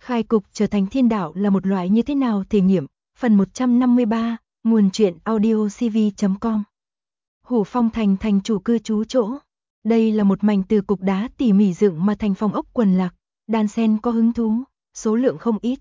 Khai cục trở thành thiên đạo là một loại như thế nào thể nghiệm, phần 153, nguồn truyện audiocv.com. Hổ Phong thành thành chủ cư trú chỗ. Đây là một mảnh từ cục đá tỉ mỉ dựng mà thành phong ốc quần lạc, đan xen có hứng thú, số lượng không ít.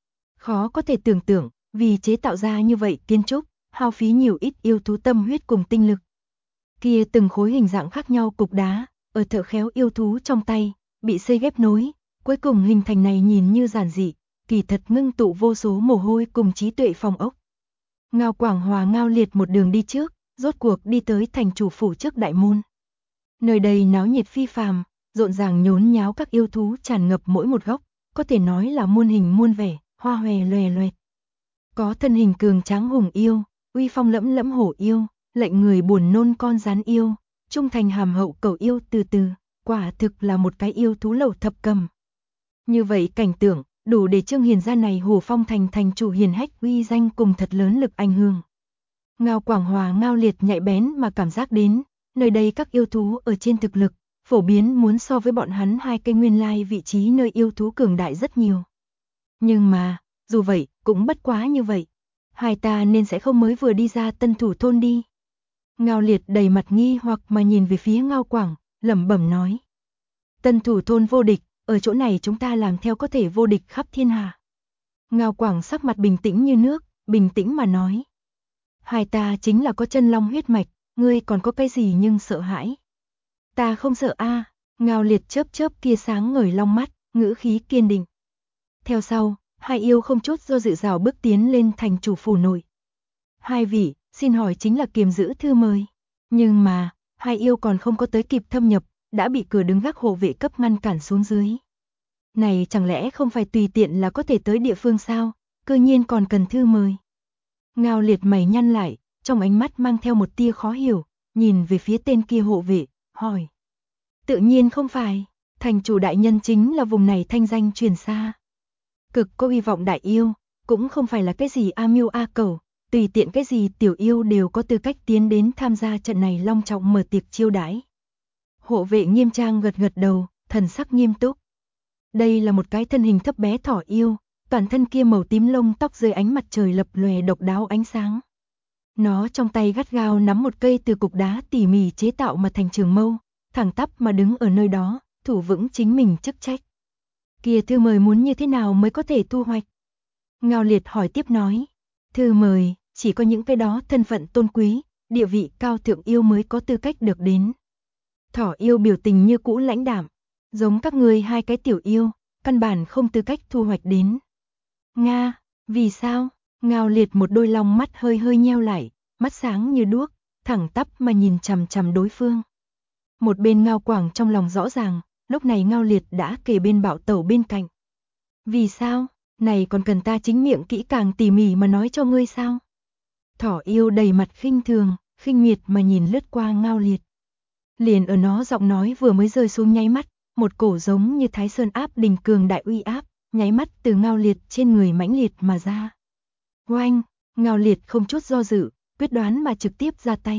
Khó có thể tưởng tượng, vì chế tạo ra như vậy kiến trúc, hao phí nhiều ít yêu thú tâm huyết cùng tinh lực. Kia từng khối hình dạng khác nhau cục đá, ở thợ khéo yêu thú trong tay, bị xây ghép nối, cuối cùng hình thành này nhìn như giản dị, kỳ thật ngưng tụ vô số mồ hôi cùng trí tuệ phong ốc. Ngao Quảng Hòa Ngao Liệt một đường đi trước, rốt cuộc đi tới thành chủ phủ trước đại môn. Nơi đây náo nhiệt phi phàm, rộn ràng nhốn nháo các yêu thú tràn ngập mỗi một góc, có thể nói là muôn hình muôn vẻ, hoa hòe loè loẹt. Có thân hình cường tráng hùng yêu, uy phong lẫm lẫm hổ yêu, lệnh người buồn nôn con rắn yêu, trung thành hàm hậu cẩu yêu từ từ, quả thực là một cái yêu thú lầu thập cầm. Như vậy cảnh tượng, đủ để trương hiền ra này Hổ Phong thành thành chủ hiền hách uy danh cùng thật lớn lực ảnh hưởng. Ngao Quảng Hòa Ngao Liệt nhạy bén mà cảm giác đến, nơi đây các yêu thú ở trên thực lực, phổ biến muốn so với bọn hắn hai cây nguyên lai vị trí nơi yêu thú cường đại rất nhiều. Nhưng mà, dù vậy, cũng bất quá như vậy. Hai ta nên sẽ không mới vừa đi ra Tân Thủ thôn đi. Ngao Liệt đầy mặt nghi hoặc mà nhìn về phía Ngao Quảng, lẩm bẩm nói. Tân Thủ thôn vô địch, ở chỗ này chúng ta làm theo có thể vô địch khắp thiên hạ. Ngao Quảng sắc mặt bình tĩnh như nước, bình tĩnh mà nói. Hai ta chính là có chân long huyết mạch, ngươi còn có cái gì nhưng sợ hãi. Ta không sợ a. Ngao Liệt chớp chớp kia sáng ngời long mắt, ngữ khí kiên định. Theo sau, hai yêu không chút do dự rào bước tiến lên thành chủ phủ nội. Hai vị, xin hỏi chính là kiềm giữ thư mời. Nhưng mà, hai yêu còn không có tới kịp thâm nhập, đã bị cửa đứng gác hộ vệ cấp ngăn cản xuống dưới. Này chẳng lẽ không phải tùy tiện là có thể tới địa phương sao, cơ nhiên còn cần thư mời. Ngao Liệt mày nhăn lại, trong ánh mắt mang theo một tia khó hiểu, nhìn về phía tên kia hộ vệ, hỏi. Tự nhiên không phải, thành chủ đại nhân chính là vùng này thanh danh truyền xa. Cực có hy vọng đại yêu, cũng không phải là cái gì a miêu a cẩu, tùy tiện cái gì tiểu yêu đều có tư cách tiến đến tham gia trận này long trọng mở tiệc chiêu đãi. Hộ vệ nghiêm trang gật gật đầu, thần sắc nghiêm túc. Đây là một cái thân hình thấp bé thỏ yêu, toàn thân kia màu tím lông tóc dưới ánh mặt trời lập lòe độc đáo ánh sáng. Nó trong tay gắt gao nắm một cây từ cục đá tỉ mỉ chế tạo mà thành trường mâu, thẳng tắp mà đứng ở nơi đó, thủ vững chính mình chức trách. Kia thư mời muốn như thế nào mới có thể thu hoạch? Ngao Liệt hỏi tiếp nói. Thư mời, chỉ có những cái đó thân phận tôn quý, địa vị cao thượng yêu mới có tư cách được đến. Thỏ yêu biểu tình như cũ lãnh đạm, giống các ngươi hai cái tiểu yêu, căn bản không tư cách thu hoạch đến. Nga, vì sao? Ngao Liệt một đôi long mắt hơi hơi nheo lại, mắt sáng như đuốc, thẳng tắp mà nhìn chằm chằm đối phương. Một bên Ngao Quảng trong lòng rõ ràng, lúc này Ngao Liệt đã kề bên Bạo Tẩu bên cạnh. Vì sao? Này còn cần ta chính miệng kỹ càng tỉ mỉ mà nói cho ngươi sao? Thỏ yêu đầy mặt khinh thường, khinh miệt mà nhìn lướt qua Ngao Liệt. Liền ở nó giọng nói vừa mới rơi xuống nháy mắt, một cổ giống như Thái Sơn áp đỉnh cường đại uy áp, nháy mắt từ Ngao Liệt trên người mãnh liệt mà ra. Oanh, Ngao Liệt không chút do dự, quyết đoán mà trực tiếp ra tay.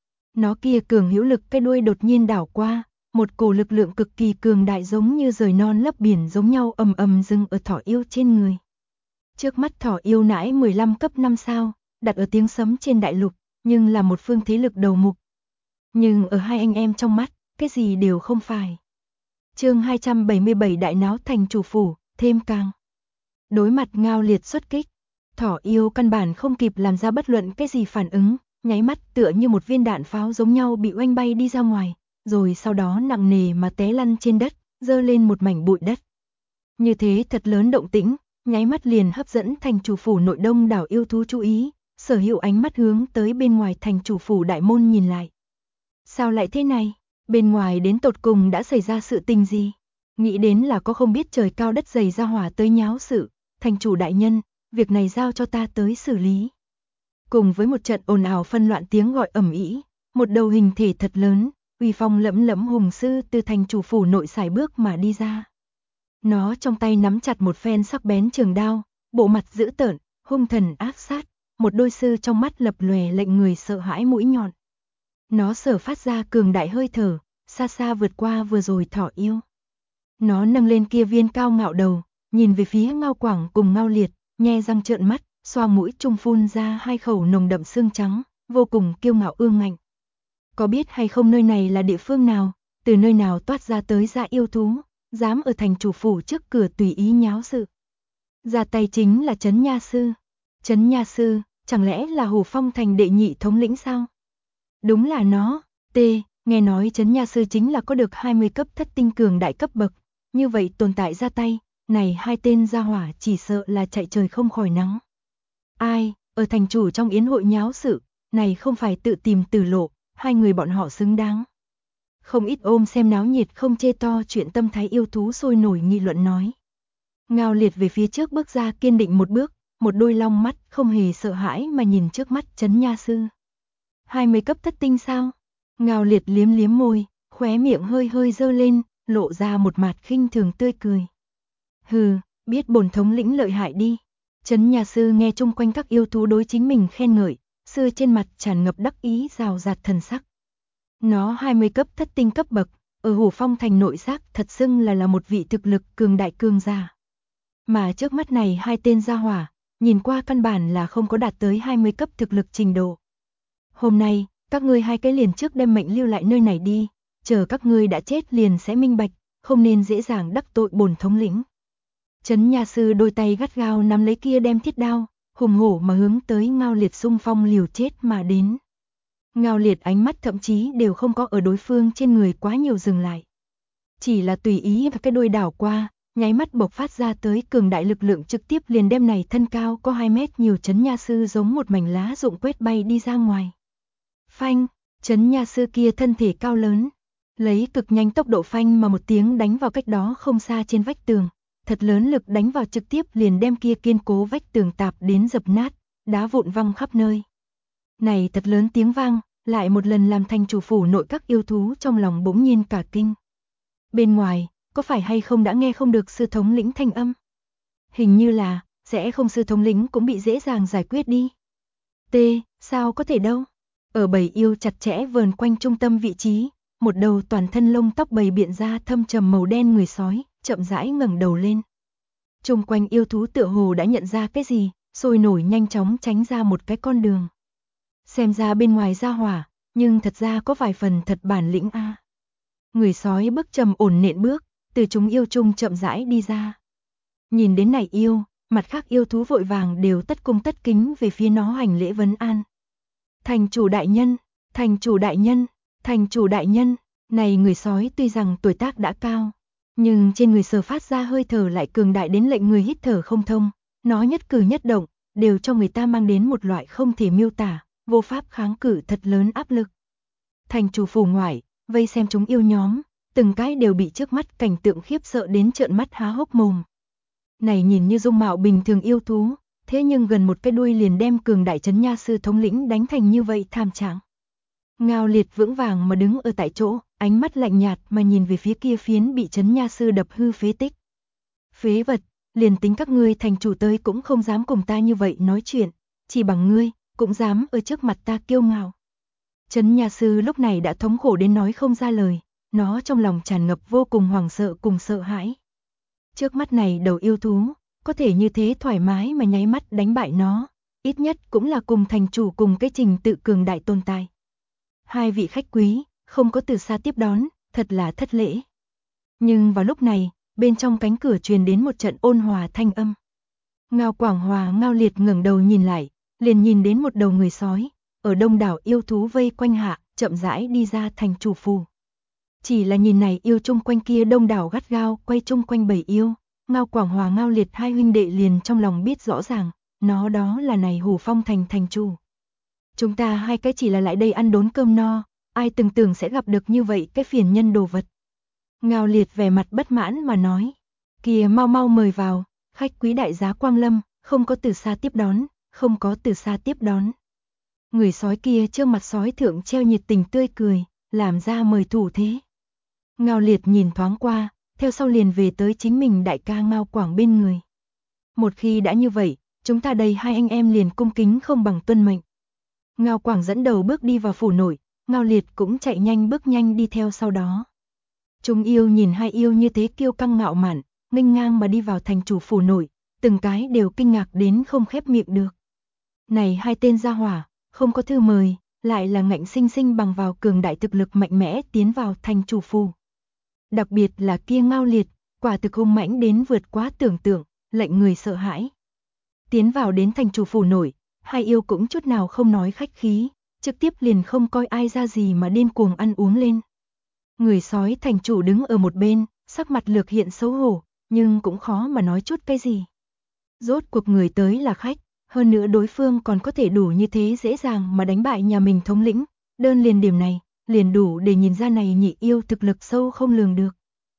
Nó kia cường hữu lực cái đuôi đột nhiên đảo qua, một cổ lực lượng cực kỳ cường đại giống như rời non lấp biển giống nhau ầm ầm dừng ở thỏ yêu trên người. Trước mắt thỏ yêu nãi 15 cấp 5 sao, đặt ở tiếng sấm trên đại lục, nhưng là một phương thế lực đầu mục. Nhưng ở hai anh em trong mắt, cái gì đều không phải. Chương 277 đại náo thành chủ phủ, thêm càng. Đối mặt Ngao Liệt xuất kích, thỏ yêu căn bản không kịp làm ra bất luận cái gì phản ứng, nháy mắt tựa như một viên đạn pháo giống nhau bị oanh bay đi ra ngoài, rồi sau đó nặng nề mà té lăn trên đất, dơ lên một mảnh bụi đất. Như thế thật lớn động tĩnh, nháy mắt liền hấp dẫn thành chủ phủ nội đông đảo yêu thú chú ý, sở hữu ánh mắt hướng tới bên ngoài thành chủ phủ đại môn nhìn lại. Sao lại thế này? Bên ngoài đến tột cùng đã xảy ra sự tình gì? Nghĩ đến là có không biết trời cao đất dày ra hỏa tới nháo sự, thành chủ đại nhân, việc này giao cho ta tới xử lý. Cùng với một trận ồn ào phân loạn tiếng gọi ầm ĩ, một đầu hình thể thật lớn, uy phong lẫm lẫm hùng sư từ thành chủ phủ nội sải bước mà đi ra. Nó trong tay nắm chặt một phen sắc bén trường đao, bộ mặt dữ tợn, hung thần ác sát, một đôi sư trong mắt lập lòe lệnh người sợ hãi mũi nhọn. Nó sở phát ra cường đại hơi thở, xa xa vượt qua vừa rồi thỏ yêu. Nó nâng lên kia viên cao ngạo đầu, nhìn về phía Ngao Quảng cùng Ngao Liệt, nhe răng trợn mắt, xoa mũi trung phun ra hai khẩu nồng đậm xương trắng, vô cùng kiêu ngạo ương ngạnh. Có biết hay không nơi này là địa phương nào, từ nơi nào toát ra tới dạ yêu thú, dám ở thành chủ phủ trước cửa tùy ý nháo sự. Ra tay chính là Trấn Nha Sư. Trấn Nha Sư, chẳng lẽ là Hồ Phong thành đệ nhị thống lĩnh sao? Đúng là nó. Nghe nói Trấn Nha Sư chính là có được 20 cấp thất tinh cường đại cấp bậc, như vậy tồn tại ra tay, này hai tên gia hỏa chỉ sợ là chạy trời không khỏi nắng. Ai, ở thành chủ trong yến hội nháo sự, này không phải tự tìm tử lộ, hai người bọn họ xứng đáng. Không ít ôm xem náo nhiệt không chê to chuyện tâm thái yêu thú sôi nổi nghị luận nói. Ngao Liệt về phía trước bước ra kiên định một bước, một đôi long mắt không hề sợ hãi mà nhìn trước mắt Trấn Nha Sư. 20 cấp thất tinh sao? Ngao Liệt liếm liếm môi, khóe miệng hơi hơi dơ lên, lộ ra một mặt khinh thường tươi cười. Hừ, biết bổn thống lĩnh lợi hại đi. Trấn Nha Sư nghe chung quanh các yêu thú đối chính mình khen ngợi, sư trên mặt tràn ngập đắc ý rào rạt thần sắc. Nó 20 cấp thất tinh cấp bậc, ở Hồ Phong thành nội xác thật xưng là một vị thực lực cường đại cường giả. Mà trước mắt này hai tên gia hỏa, nhìn qua căn bản là không có đạt tới 20 cấp thực lực trình độ. Hôm nay, các ngươi hai cái liền trước đem mệnh lưu lại nơi này đi, chờ các ngươi đã chết liền sẽ minh bạch, không nên dễ dàng đắc tội bổn thống lĩnh. Trấn Nha Sư đôi tay gắt gao nắm lấy kia đem thiết đao, hùng hổ mà hướng tới Ngao Liệt xung phong liều chết mà đến. Ngao Liệt ánh mắt thậm chí đều không có ở đối phương trên người quá nhiều dừng lại. Chỉ là tùy ý và cái đôi đảo qua, nháy mắt bộc phát ra tới cường đại lực lượng trực tiếp liền đem này thân cao có 2 mét nhiều Trấn Nha Sư giống một mảnh lá rụng quét bay đi ra ngoài. Phanh, Trấn Nha Sư kia thân thể cao lớn, lấy cực nhanh tốc độ phanh mà một tiếng đánh vào cách đó không xa trên vách tường, thật lớn lực đánh vào trực tiếp liền đem kia kiên cố vách tường tạp đến dập nát, đá vụn văng khắp nơi. Này thật lớn tiếng vang, lại một lần làm thành chủ phủ nội các yêu thú trong lòng bỗng nhiên cả kinh. Bên ngoài, có phải hay không đã nghe không được sư thống lĩnh thanh âm? Hình như là, sẽ không sư thống lĩnh cũng bị dễ dàng giải quyết đi. Sao có thể đâu? Ở bầy yêu chặt chẽ vờn quanh trung tâm vị trí, một đầu toàn thân lông tóc bầy biện ra thâm trầm màu đen người sói, chậm rãi ngẩng đầu lên. Trung quanh yêu thú tựa hồ đã nhận ra cái gì, sôi nổi nhanh chóng tránh ra một cái con đường. Xem ra bên ngoài ra hỏa, nhưng thật ra có vài phần thật bản lĩnh a. Người sói bước trầm ổn nện bước, từ chúng yêu chung chậm rãi đi ra. Nhìn đến này yêu, mặt khác yêu thú vội vàng đều tất cung tất kính về phía nó hành lễ vấn an. Thành chủ đại nhân, thành chủ đại nhân, thành chủ đại nhân, này người sói tuy rằng tuổi tác đã cao, nhưng trên người sờ phát ra hơi thở lại cường đại đến lệnh người hít thở không thông, nó nhất cử nhất động, đều cho người ta mang đến một loại không thể miêu tả, vô pháp kháng cự thật lớn áp lực. Thành chủ phủ ngoại, vây xem chúng yêu nhóm, từng cái đều bị trước mắt cảnh tượng khiếp sợ đến trợn mắt há hốc mồm. Này nhìn như dung mạo bình thường yêu thú, thế nhưng gần một cái đuôi liền đem cường đại Trấn Nha Sư thống lĩnh đánh thành như vậy thảm trạng. Ngao Liệt vững vàng mà đứng ở tại chỗ, ánh mắt lạnh nhạt mà nhìn về phía kia phiến bị Trấn Nha Sư đập hư phế tích. Phế vật, liền tính các ngươi thành chủ tới cũng không dám cùng ta như vậy nói chuyện, chỉ bằng ngươi, cũng dám ở trước mặt ta kiêu ngạo. Trấn Nha Sư lúc này đã thống khổ đến nói không ra lời, nó trong lòng tràn ngập vô cùng hoảng sợ cùng sợ hãi. Trước mắt này đầu yêu thú, có thể như thế thoải mái mà nháy mắt đánh bại nó, ít nhất cũng là cùng thành chủ cùng cái trình tự cường đại tồn tại. Hai vị khách quý, không có từ xa tiếp đón, thật là thất lễ. Nhưng vào lúc này, bên trong cánh cửa truyền đến một trận ôn hòa thanh âm. Ngao Quảng Hòa Ngao Liệt ngẩng đầu nhìn lại, liền nhìn đến một đầu người sói, ở đông đảo yêu thú vây quanh hạ, chậm rãi đi ra thành chủ phủ. Chỉ là nhìn này yêu chung quanh kia đông đảo gắt gao quay chung quanh bầy yêu, Ngao Quảng Hòa Ngao Liệt hai huynh đệ liền trong lòng biết rõ ràng, nó đó là này Hồ Phong thành thành chủ. Chúng ta hai cái chỉ là lại đây ăn đốn cơm no, ai từng tưởng sẽ gặp được như vậy cái phiền nhân đồ vật. Ngao Liệt vẻ mặt bất mãn mà nói, kìa mau mau mời vào, khách quý đại giá quang lâm, không có từ xa tiếp đón, không có từ xa tiếp đón. Người sói kia trương mặt sói thượng treo nhiệt tình tươi cười, làm ra mời thủ thế. Ngao Liệt nhìn thoáng qua, theo sau liền về tới chính mình đại ca Ngao Quảng bên người. Một khi đã như vậy, chúng ta đây hai anh em liền cung kính không bằng tuân mệnh. Ngao Quảng dẫn đầu bước đi vào phủ nội, Ngao Liệt cũng chạy nhanh bước nhanh đi theo sau đó. Chúng yêu nhìn hai yêu như thế kiêu căng ngạo mạn, nghênh ngang mà đi vào thành chủ phủ nội, từng cái đều kinh ngạc đến không khép miệng được. Này hai tên gia hỏa, không có thư mời, lại là ngạnh sinh sinh bằng vào cường đại thực lực mạnh mẽ tiến vào thành chủ phủ. Đặc biệt là kia Ngao Liệt, quả thực hung mãnh đến vượt quá tưởng tượng, lệnh người sợ hãi. Tiến vào đến thành chủ phủ nội, hai yêu cũng chút nào không nói khách khí, trực tiếp liền không coi ai ra gì mà điên cuồng ăn uống lên. Người sói thành chủ đứng ở một bên, sắc mặt lược hiện xấu hổ, nhưng cũng khó mà nói chút cái gì. Rốt cuộc người tới là khách, hơn nữa đối phương còn có thể đủ như thế dễ dàng mà đánh bại nhà mình thống lĩnh, đơn liền điểm này, liền đủ để nhìn ra này nhị yêu thực lực sâu không lường được.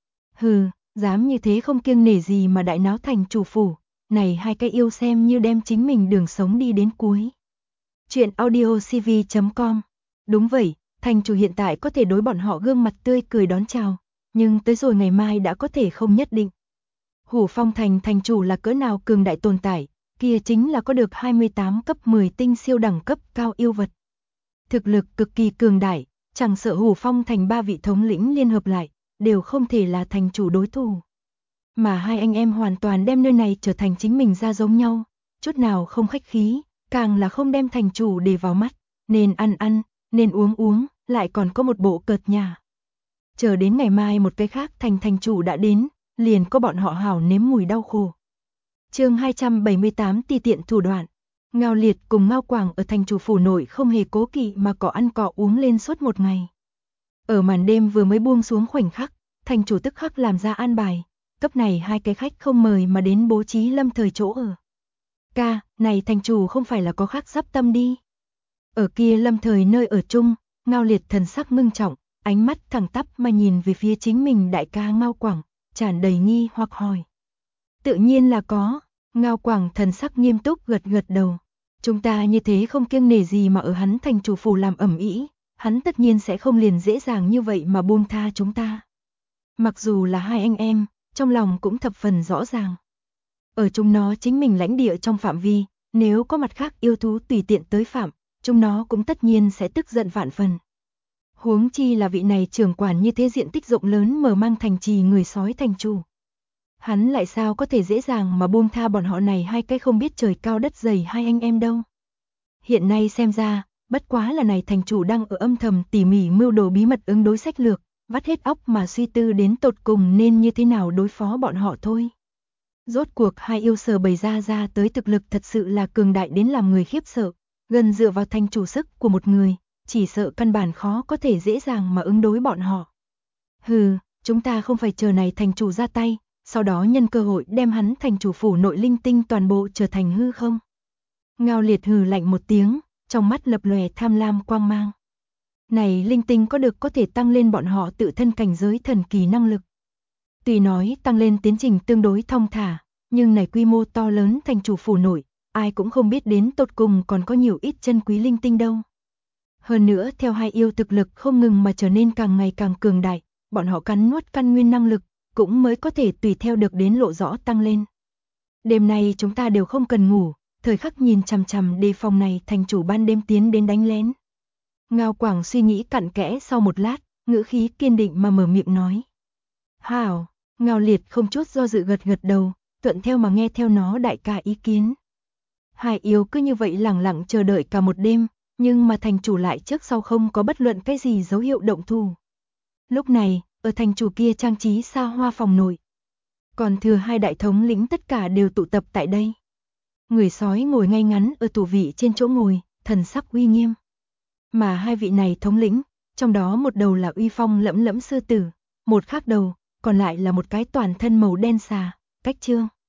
Hừ, dám như thế không kiêng nể gì mà đại náo thành chủ phủ, này hai cái yêu xem như đem chính mình đường sống đi đến cuối. Chuyện audiocv.com. Đúng vậy, thành chủ hiện tại có thể đối bọn họ gương mặt tươi cười đón chào, nhưng tới rồi ngày mai đã có thể không nhất định. Hủ Phong thành thành chủ là cỡ nào cường đại tồn tại, kia chính là có được 28 cấp 10 tinh siêu đẳng cấp cao yêu vật. Thực lực cực kỳ cường đại, chẳng sợ Hủ Phong thành ba vị thống lĩnh liên hợp lại, đều không thể là thành chủ đối thủ. Mà hai anh em hoàn toàn đem nơi này trở thành chính mình ra giống nhau, chút nào không khách khí, càng là không đem thành chủ để vào mắt, nên ăn ăn, nên uống uống, lại còn có một bộ cợt nhà. Chờ đến ngày mai một cái khác thành chủ đã đến, liền có bọn họ hảo nếm mùi đau khổ. Chương 278 ti tiện thủ đoạn. Ngao Liệt cùng Ngao Quảng ở thành chủ phủ nội không hề cố kỵ mà cọ ăn cọ uống lên suốt một ngày. Ở màn đêm vừa mới buông xuống khoảnh khắc, thành chủ tức khắc làm ra an bài, cấp này hai cái khách không mời mà đến bố trí lâm thời chỗ ở. Ca, này thành chủ không phải là có khác sắp tâm đi. Ở kia lâm thời nơi ở chung, Ngao Liệt thần sắc ngưng trọng, ánh mắt thẳng tắp mà nhìn về phía chính mình đại ca Ngao Quảng, tràn đầy nghi hoặc hỏi. Tự nhiên là có, Ngao Quảng thần sắc nghiêm túc gật gật đầu. Chúng ta như thế không kiêng nể gì mà ở hắn thành chủ phủ làm ẩm ĩ, hắn tất nhiên sẽ không liền dễ dàng như vậy mà buông tha chúng ta. Mặc dù là hai anh em, trong lòng cũng thập phần rõ ràng. Ở chúng nó chính mình lãnh địa trong phạm vi, nếu có mặt khác yêu thú tùy tiện tới phạm, chúng nó cũng tất nhiên sẽ tức giận vạn phần. Huống chi là vị này trưởng quản như thế diện tích rộng lớn mở mang thành trì người sói thành chủ. Hắn lại sao có thể dễ dàng mà buông tha bọn họ này hai cái không biết trời cao đất dày hai anh em đâu. Hiện nay xem ra, bất quá là này thành chủ đang ở âm thầm tỉ mỉ mưu đồ bí mật ứng đối sách lược, vắt hết óc mà suy tư đến tột cùng nên như thế nào đối phó bọn họ thôi. Rốt cuộc hai yêu sở bày ra tới thực lực thật sự là cường đại đến làm người khiếp sợ, gần dựa vào thành chủ sức của một người, chỉ sợ căn bản khó có thể dễ dàng mà ứng đối bọn họ. Hừ, chúng ta không phải chờ này thành chủ ra tay, sau đó nhân cơ hội đem hắn thành chủ phủ nội linh tinh toàn bộ trở thành hư không. Ngao Liệt hừ lạnh một tiếng, trong mắt lập lòe tham lam quang mang. Này linh tinh có thể tăng lên bọn họ tự thân cảnh giới thần kỳ năng lực. Tuy nói tăng lên tiến trình tương đối thong thả, nhưng này quy mô to lớn thành chủ phủ nội, ai cũng không biết đến tột cùng còn có nhiều ít chân quý linh tinh đâu. Hơn nữa theo hai yêu thực lực không ngừng mà trở nên càng ngày càng cường đại, bọn họ cắn nuốt căn nguyên năng lực, cũng mới có thể tùy theo được đến lộ rõ tăng lên. Đêm nay chúng ta đều không cần ngủ, thời khắc nhìn chằm chằm đề phòng này thành chủ ban đêm tiến đến đánh lén. Ngao Quảng suy nghĩ cặn kẽ sau một lát, ngữ khí kiên định mà mở miệng nói. Hảo, Ngao Liệt không chút do dự gật gật đầu, thuận theo mà nghe theo nó đại ca ý kiến. Hai yêu cứ như vậy lẳng lặng chờ đợi cả một đêm, nhưng mà thành chủ lại trước sau không có bất luận cái gì dấu hiệu động thủ. Lúc này, ở thành chủ kia trang trí xa hoa phòng nội, còn thừa hai đại thống lĩnh tất cả đều tụ tập tại đây. Người sói ngồi ngay ngắn ở tủ vị trên chỗ ngồi, thần sắc uy nghiêm. Mà hai vị này thống lĩnh, trong đó một đầu là uy phong lẫm lẫm sư tử, một khác đầu, còn lại là một cái toàn thân màu đen xà, cách trương.